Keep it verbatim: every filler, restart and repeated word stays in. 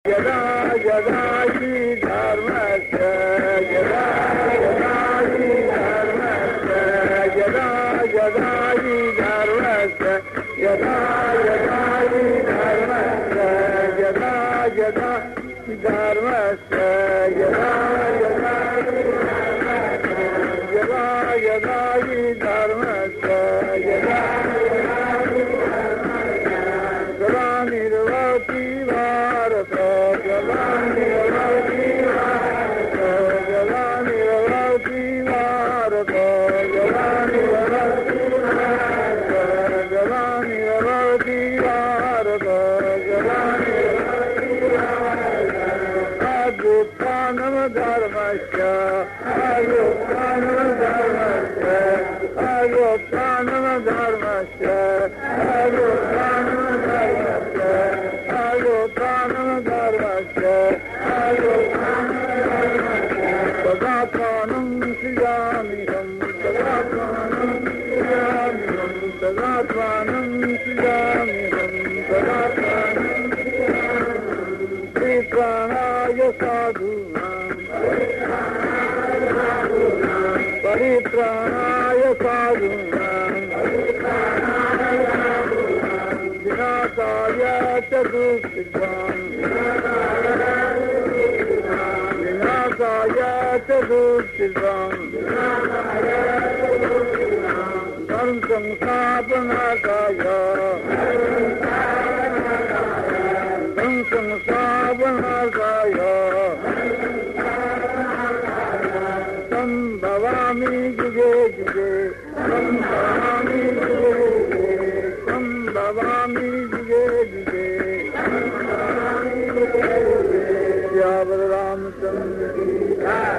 यदा यदा हि धर्मस्य यदा यदा हि धर्मस्य यदा यदा हि धर्मस्य यदा यदा हि धर्मस्य यदा यदा हि धर्मस्य यदा यदा यदा यदा हि धर्मस्य यदा ग्लानिर्भवति भारत ग्लानिर्भवति भारत ग्लानिर्भवति भारत ग्लानिर्भवति भारत ग्लानिर्भवति भारत ग्लानिर्भवति भारत अभ्युत्थानं धर्मस्य अभ्युत्थानं धर्मस्य अभ्युत्थानं धर्मस्य अभ्युत्थानं धर्मस्य अभ्युत्थानं धर्मस्य अभ्युत्थानं धर्मस्य तदात्मानं सृजाम्यहं तदात्मानं सृजाम्यहं तदात्मानं सृजाम्यहं तदात्मानं परित्राणाय साधूनां परित्राणाय साधूनां विनाशाय च दुष्कृतां विनाशाय च दुष्कृतां धर्म संस्थापनाय धर्म संस्थापनाय संभवामि युगे युगे संभवामि युगे युगे संभवामि युगे युगे सियावर रामचंद्र की जय।